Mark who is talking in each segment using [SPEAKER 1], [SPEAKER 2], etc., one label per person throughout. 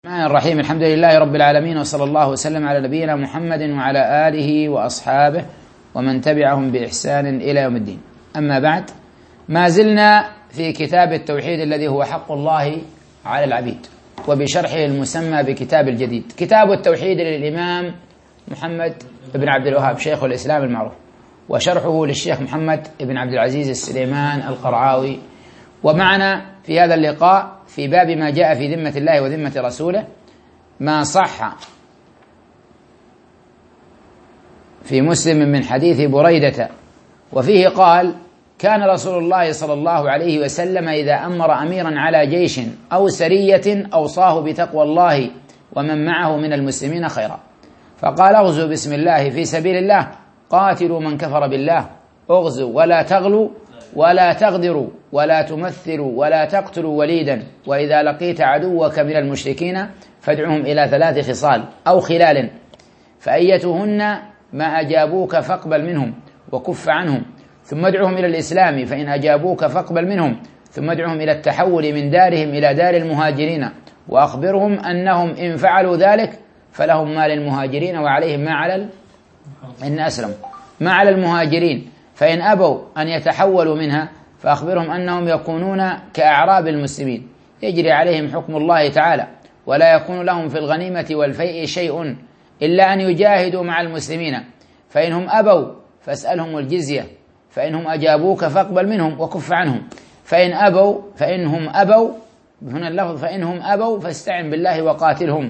[SPEAKER 1] الرحمن الرحيم. الحمد لله رب العالمين، وصلى الله وسلم على نبينا محمد وعلى آله وأصحابه ومن تبعهم بإحسان إلى يوم الدين. أما بعد، ما زلنا في كتاب التوحيد الذي هو حق الله على العبيد، وبشرحه المسمى بكتاب الجديد، كتاب التوحيد للإمام محمد بن عبد الوهاب شيخ الإسلام المعروف، وشرحه للشيخ محمد بن عبد العزيز السليمان القرعاوي. ومعنا في هذا اللقاء في باب ما جاء في ذمة الله وذمة رسوله ما صح في مسلم من حديث بريدة، وفيه قال: كان رسول الله صلى الله عليه وسلم إذا أمر أميرا على جيش أو سرية أوصاه بتقوى الله ومن معه من المسلمين خيرا، فقال: اغزوا بسم الله في سبيل الله، قاتلوا من كفر بالله، اغزوا ولا تغلوا ولا تغدروا ولا تمثلوا ولا تقتلوا وليدا، وإذا لقيت عدوك من المشركين فادعهم إلى 3 خصال أو خلال، فأيتهن ما أجابوك فاقبل منهم وكف عنهم، ثم ادعهم إلى الإسلام، فإن أجابوك فاقبل منهم، ثم ادعهم إلى التحول من دارهم إلى دار المهاجرين، وأخبرهم أنهم إن فعلوا ذلك فلهم ما للمهاجرين وعليهم ما على إن أسلموا ما على المهاجرين، فإن أبوا أن يتحولوا منها فأخبرهم أنهم يكونون كأعراب المسلمين، يجري عليهم حكم الله تعالى، ولا يكون لهم في الغنيمة والفيء شيء إلا أن يجاهدوا مع المسلمين، فإنهم أبوا فاسألهم الجزية، فإنهم أجابوك فاقبل منهم وكف عنهم، فإنهم أبوا هنا اللفظ فإنهم أبوا فاستعن بالله وقاتلهم،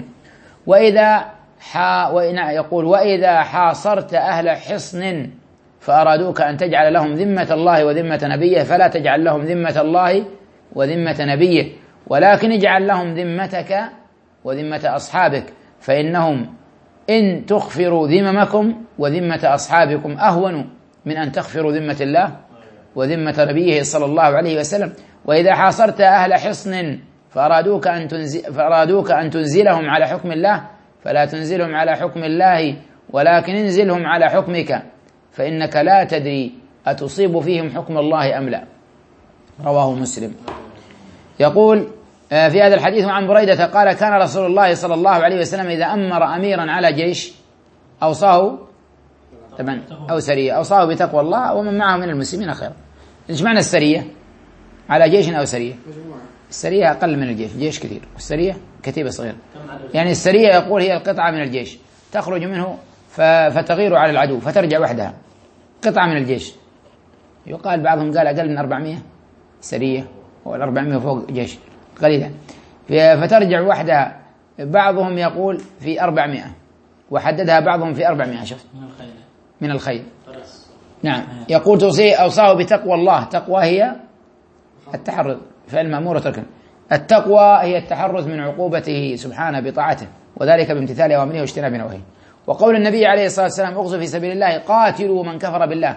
[SPEAKER 1] وإذا حاصرت أهل حصن فأرادوك أن تجعل لهم ذمة الله وذمة نبيه فلا تجعل لهم ذمة الله وذمة نبيه، ولكن اجعل لهم ذمتك وذمة أصحابك، فإنهم إن تغفروا ذممكم وذمة أصحابكم أهون من أن تغفروا ذمة الله وذمة نبيه صلى الله عليه وسلم. وإذا حاصرت أهل حصن فأرادوك أن تنزلهم على حكم الله فلا تنزلهم على حكم الله، ولكن انزلهم على حكمك، فإنك لا تدري أتصيب فيهم حكم الله أم لا. رواه مسلم. يقول في هذا الحديث عن بريدة قال: كان رسول الله صلى الله عليه وسلم إذا أمر أميرا على جيش أوصاه طبعا أو سرية أوصاه بتقوى الله ومن معه من المسلمين خيرا. إيش معنى السرية؟ على جيش أو سرية؟ السرية أقل من الجيش، جيش كثير، والسرية كتيبة صغيرة. يعني السرية يقول هي القطعة من الجيش تخرج منه فتغير على العدو فترجع وحدها، قطعة من الجيش. يقال بعضهم قال أقل من 400 سرية، وال400 فوق جيش قليلا، فترجع وحدها. بعضهم يقول في 400، وحددها بعضهم في 400. شفت من الخيل. نعم. يقول أوصاه بتقوى الله. تقوى هي التحرز، فعل مأمور وترك. التقوى هي التحرز من عقوبته سبحانه بطاعته، وذلك بامتثال أوامره واجتناب نواهيه. وقول النبي عليه الصلاة والسلام: اغزوا في سبيل الله، قاتلوا من كفر بالله،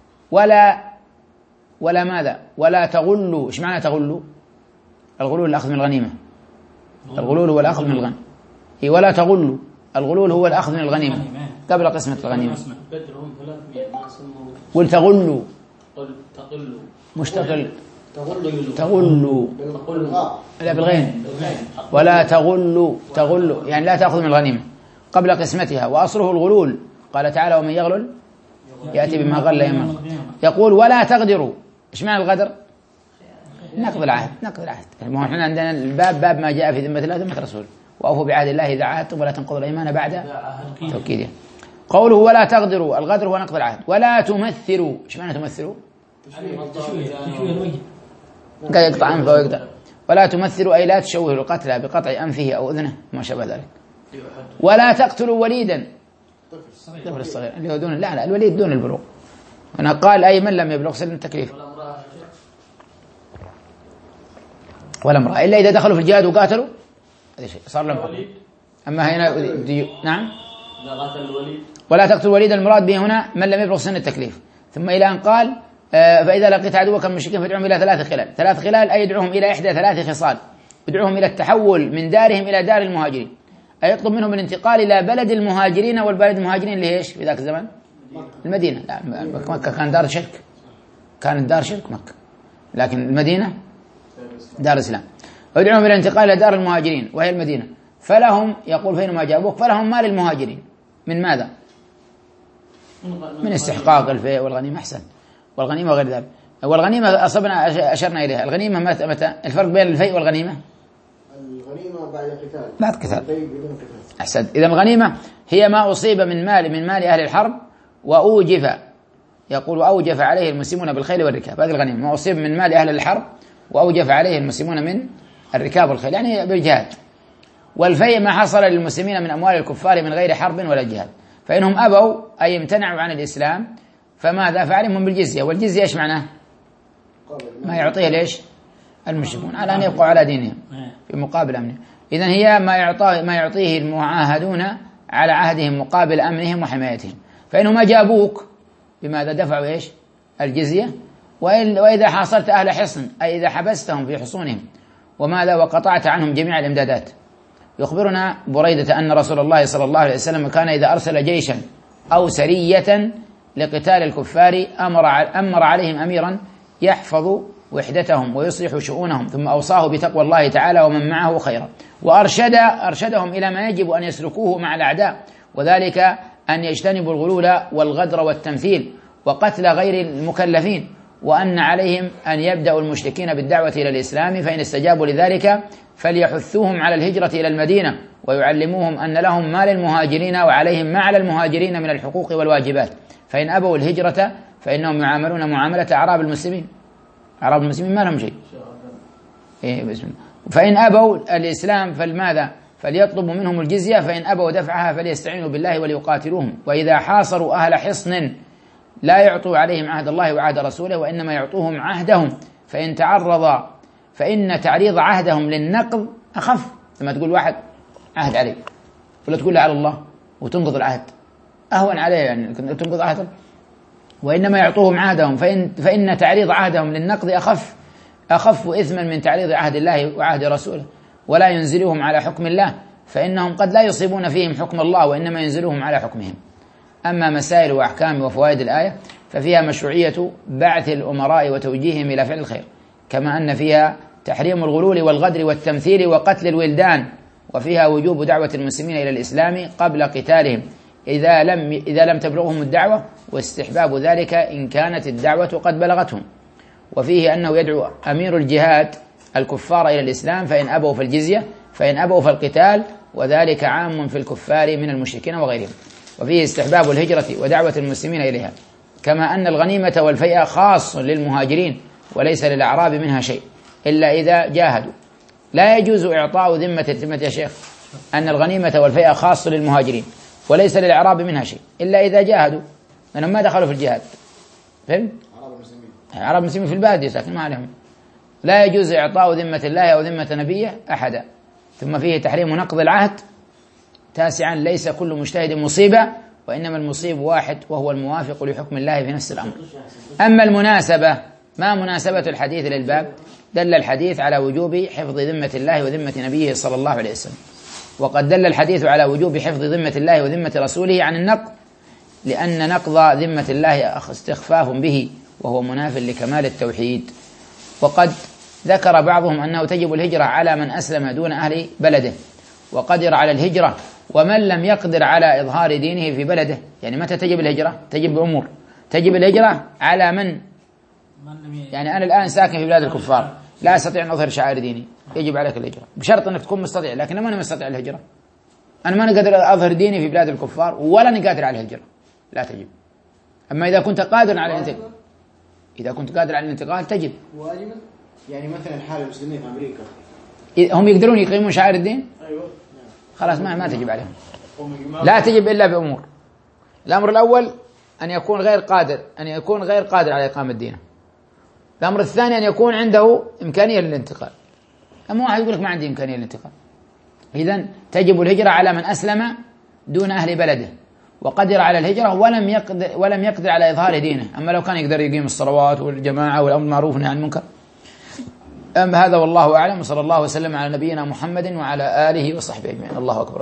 [SPEAKER 1] ولا ماذا؟ ولا تغلوا. ايش معنى تغلوا؟ الغلول الأخذ من الغنيمة، الغلول هو الأخذ من الغنيمة. ولا تغلوا، الغلول هو الأخذ من الغنيمة قبل قسمة الغنيمة. قل تغلوا، مشتغل تغلوا لا بالغين، ولا تغلوا يعني لا تأخذ من الغنيمة قبل قسمتها، وأصله الغلول. قال تعالى: ومن يغلل يأتي بما غل يوم. يقول: ولا تغدروا. ايش معنى الغدر؟ نقض العهد. احنا عندنا الباب باب ما جاء في ذمة الله وذمة رسوله، وأوفوا بعهد الله إذا عاهدتم ولا تنقضوا الأيمان بعد توكيده. قوله ولا تغدروا، الغدر هو نقض العهد. ولا تمثلوا. ايش معنى تمثلوا؟ يقطع أنفه ويقطع. ولا تمثلوا أي لا تشوهوا القتلى بقطع أنفه أو أذنه وما شابه ذلك. ولا تقتلوا وليدا، الطفل الصغير اللي هو دون الوليد دون البلوغ. هنا قال: أي من لم يبلغ سن التكليف، ولا امرأة، إلا إذا دخلوا في الجهاد وقاتلوا هذا شيء صار لهم. أما هنا نعم. ولا تقتلوا وليدا، المراد به هنا من لم يبلغ سن التكليف. ثم إلى أن قال: فإذا لقيت عدوك من المشركين فادعوهم إلى 3 خلال. 3 خلال أي يدعوهم إلى إحدى 3 خصال، يدعوهم إلى التحول من دارهم إلى دار المهاجرين، أي يطلب منهم الانتقال إلى بلد المهاجرين. والبلد المهاجرين اللي إيش في ذاك الزمن؟ المدينة. لا، مكة كان دار شرك، كانت دار شرك مكة، لكن المدينة دار إسلام. ويدعوهم إلى الانتقال إلى دار المهاجرين وهي المدينة، فلهم، يقول فإنما جابوك فلهم مال المهاجرين من ماذا؟ من استحقاق الفيء والغنيمة. أحسن. والغنيمة وغير ذلك. والغنيمة أصبنا أشرنا إليها. الغنيمة متى؟ الفرق بين الفيء والغنيمة؟
[SPEAKER 2] الغنيمة بعد قتال.
[SPEAKER 1] بعد قتال.
[SPEAKER 2] الفيء بدون قتال.
[SPEAKER 1] أحسن. إذا الغنيمة هي ما أصيب من مال أهل الحرب وأوجف، يقول أوجف عليه المسلمون بالخيل والركاب، هذه الغنيمة، ما أصيب من مال أهل الحرب وأوجف عليه المسلمون من الركاب والخيل، يعني بالجهاد. والفيء ما حصل للمسلمين من أموال الكفار من غير حرب ولا جهاد، فإنهم أبوا أي امتنعوا عن الإسلام فماذا؟ فعليهم بالجزية. والجزية إيش معناه؟ ما يعطيه ليش؟ المشركون على أن يبقوا على دينهم في مقابل أمنهم. إذن هي ما يعطيه المعاهدون على عهدهم مقابل أمنهم وحمايتهم. فإنهم أجابوك بماذا؟ دفعوا إيش؟ الجزية. وإذا حاصرت أهل حصن، أي إذا حبستهم في حصونهم وماذا؟ وقطعت عنهم جميع الإمدادات. يخبرنا بريدة أن رسول الله صلى الله عليه وسلم كان إذا أرسل جيشا أو سرية لقتال الكفار أمر عليهم أميرا يحفظ وحدتهم ويصلح شؤونهم، ثم أوصاه بتقوى الله تعالى ومن معه خيرا، وأرشدهم إلى ما يجب أن يسلكوه مع الأعداء، وذلك أن يجتنبوا الغلول والغدر والتمثيل وقتل غير المكلفين، وأن عليهم أن يبدأوا المشركين بالدعوة إلى الإسلام، فإن استجابوا لذلك فليحثوهم على الهجرة إلى المدينة ويعلموهم أن لهم ما للمهاجرين وعليهم ما على المهاجرين من الحقوق والواجبات، فإن أبوا الهجرة فإنهم يعاملون معاملة أعراب المسلمين. أعراب المسلمين ما لهم شيء. فإن أبوا الإسلام فلماذا؟ فليطلبوا منهم الجزية، فإن أبوا دفعها فليستعينوا بالله وليقاتلوهم. وإذا حاصروا أهل حصن لا يعطوا عليهم عهد الله وعهد رسوله، وإنما يعطوهم عهدهم، فإن تعريض عهدهم للنقض أخف. لما تقول واحد عهد عليه ولا تقول له على الله وتنقض العهد أهون عليه، يعني تنقض عهد. وإنما يعطوهم عهدهم، فإن تعريض عهدهم للنقض أخف إثما من تعريض عهد الله وعهد رسوله. ولا ينزلوهم على حكم الله، فإنهم قد لا يصيبون فيهم حكم الله، وإنما ينزلوهم على حكمهم. أما مسائل وأحكام وفوائد الآية ففيها مشروعية بعث الأمراء وتوجيههم إلى فعل الخير، كما أن فيها تحريم الغلول والغدر والتمثيل وقتل الولدان، وفيها وجوب دعوة المسلمين إلى الإسلام قبل قتالهم إذا لم تبلغهم الدعوة، واستحباب ذلك إن كانت الدعوة قد بلغتهم. وفيه أنه يدعو أمير الجهاد الكفار إلى الإسلام، فإن أبوا فالجزية، فإن أبوا فالقتال، وذلك عام في الكفار من المشركين وغيرهم. وفيه استحباب الهجرة ودعوة المسلمين إليها، كما أن الغنيمة والفيء خاص للمهاجرين وليس للأعراب منها شيء إلا إذا جاهدوا. لا يجوز إعطاء ذمة يا شيخ أن الغنيمة والفيء خاص للمهاجرين وليس للأعراب منها شيء إلا إذا جاهدوا، لأنهم ما دخلوا في الجهاد. فهمت؟ عرب المسلمين في البادية ساكن ما عليهم. لا يجوز إعطاء ذمة الله أو ذمة نبيه أحدا. ثم فيه تحريم نقض العهد. تاسعا ليس كل مجتهد مصيبة، وإنما المصيب واحد وهو الموافق لحكم الله في نفس الأمر. أما المناسبة، ما مناسبة الحديث للباب؟ دل الحديث على وجوب حفظ ذمة الله وذمة نبيه صلى الله عليه وسلم، وقد دل الحديث على وجوب حفظ ذمة الله وذمة رسوله عن النقض، لأن نقض ذمة الله استخفاف به وهو مناف لكمال التوحيد. وقد ذكر بعضهم أنه تجب الهجرة على من أسلم دون أهل بلده وقدر على الهجرة، ومن لم يقدر على إظهار دينه في بلده. يعني متى تجب الهجرة؟ تجب بأمور. تجب الهجرة على من؟ يعني أنا الآن ساكن في بلاد الكفار لا أستطيع أن أظهر شعائر ديني، يجب عليك الهجرة بشرط أنك تكون مستطيع. لكن ما أنا مستطيع الهجرة، أنا ما نقدر أظهر ديني في بلاد الكفار ولا نقادر على الهجرة، لا تجب. أما إذا كنت قادر على الانتقال، إذا كنت قادر على الانتقال تجب.
[SPEAKER 2] واجبا؟ يعني مثلا حال المسلمين في أمريكا
[SPEAKER 1] هم يقدرون يقيمون شعائر الدين؟
[SPEAKER 2] أيوة.
[SPEAKER 1] خلاص ما تجب عليهم، لا تجب إلا بأمور. الأمر الأول أن يكون غير قادر على إقامة دينه. الأمر الثاني أن يكون عنده إمكانية للانتقال. أما واحد يقول لك ما عندي إمكانية للانتقال، إذن تجب الهجرة على من أسلم دون أهل بلده وقدر على الهجرة ولم يقدر على إظهار دينه. أما لو كان يقدر يقيم الصلوات والجماعة والأمر بالمعروف والنهي عن المنكر. أما هذا والله أعلم، وصلى الله وسلم على نبينا محمد وعلى آله وصحبه أجمعين. الله أكبر.